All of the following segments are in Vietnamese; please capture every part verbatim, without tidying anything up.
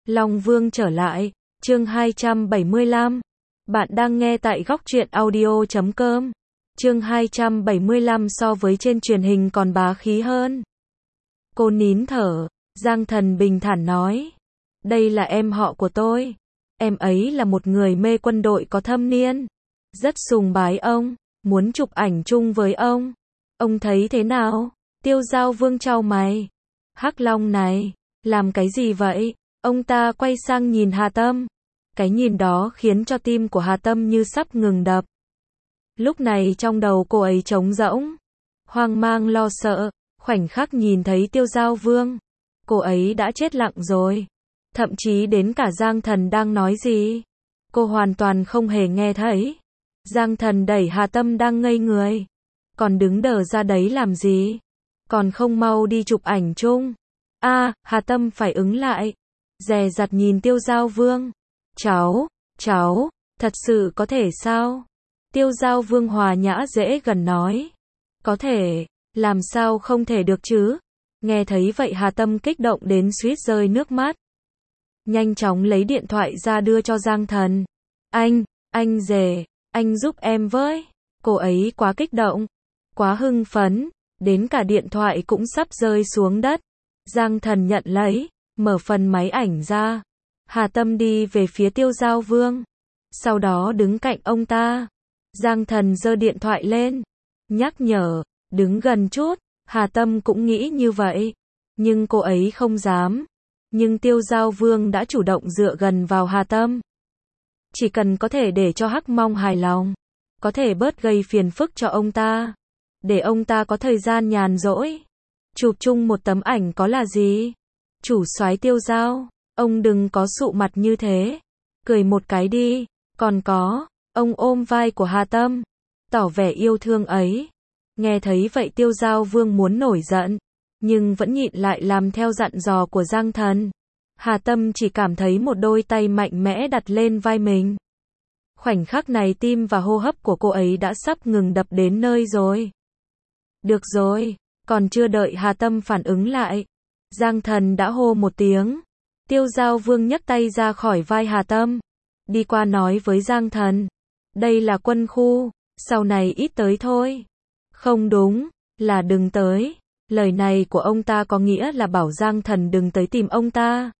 Long Vương trở lại, chương hai trăm bảy mươi lăm. Bạn đang nghe tại góc truyện audio chấm com. Chương hai trăm bảy mươi lăm so với trên truyền hình còn bá khí hơn. Cô nín thở, Giang Thần bình thản nói. Đây là em họ của tôi. Em ấy là một người mê quân đội có thâm niên. Rất sùng bái ông, muốn chụp ảnh chung với ông. Ông thấy thế nào? Tiêu Giao Vương chau mày. Hắc Long này, làm cái gì vậy? Ông ta quay sang nhìn Hà Tâm. Cái nhìn đó khiến cho tim của Hà Tâm như sắp ngừng đập. Lúc này trong đầu cô ấy trống rỗng, hoang mang lo sợ, khoảnh khắc nhìn thấy Tiêu Giao Vương. Cô ấy đã chết lặng rồi. Thậm chí đến cả Giang Thần đang nói gì, cô hoàn toàn không hề nghe thấy. Giang Thần đẩy Hà Tâm đang ngây người. Còn đứng đờ ra đấy làm gì? Còn không mau đi chụp ảnh chung. A, à, Hà Tâm phải ứng lại. Dè dặt nhìn Tiêu Giao Vương. Cháu, cháu, thật sự có thể sao? Tiêu Giao Vương hòa nhã dễ gần nói. Có thể, làm sao không thể được chứ? Nghe thấy vậy Hà Tâm kích động đến suýt rơi nước mắt. Nhanh chóng lấy điện thoại ra đưa cho Giang Thần. Anh, anh rể, anh giúp em với. Cô ấy quá kích động, quá hưng phấn, đến cả điện thoại cũng sắp rơi xuống đất. Giang Thần nhận lấy, mở phần máy ảnh ra. Hà Tâm đi về phía Tiêu Giao Vương, sau đó đứng cạnh ông ta. Giang Thần giơ điện thoại lên, nhắc nhở, đứng gần chút. Hà Tâm cũng nghĩ như vậy, nhưng cô ấy không dám. Nhưng Tiêu Giao Vương đã chủ động dựa gần vào Hà Tâm. Chỉ cần có thể để cho Hắc Mong hài lòng, có thể bớt gây phiền phức cho ông ta, để ông ta có thời gian nhàn rỗi, chụp chung một tấm ảnh có là gì. Chủ soái Tiêu Giao, ông đừng có sụ mặt như thế, cười một cái đi. Còn có, ông ôm vai của Hà Tâm, tỏ vẻ yêu thương ấy. Nghe thấy vậy Tiêu Giao Vương muốn nổi giận, nhưng vẫn nhịn lại làm theo dặn dò của Giang Thần. Hà Tâm chỉ cảm thấy một đôi tay mạnh mẽ đặt lên vai mình. Khoảnh khắc này tim và hô hấp của cô ấy đã sắp ngừng đập đến nơi rồi. Được rồi, còn chưa đợi Hà Tâm phản ứng lại, Giang Thần đã hô một tiếng. Tiêu Giao Vương nhấc tay ra khỏi vai Hà Tâm, đi qua nói với Giang Thần. Đây là quân khu, sau này ít tới thôi. Không đúng, là đừng tới. Lời này của ông ta có nghĩa là bảo Giang Thần đừng tới tìm ông ta,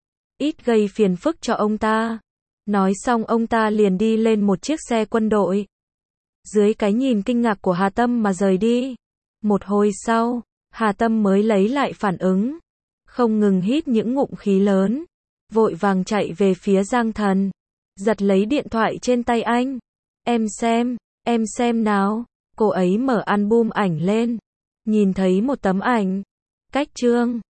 ít gây phiền phức cho ông ta. Nói xong ông ta liền đi lên một chiếc xe quân đội, dưới cái nhìn kinh ngạc của Hà Tâm mà rời đi. Một hồi sau, Hà Tâm mới lấy lại phản ứng, không ngừng hít những ngụm khí lớn, vội vàng chạy về phía Giang Thần, giật lấy điện thoại trên tay anh. Em xem, em xem nào. Cô ấy mở album ảnh lên, nhìn thấy một tấm ảnh, cách chương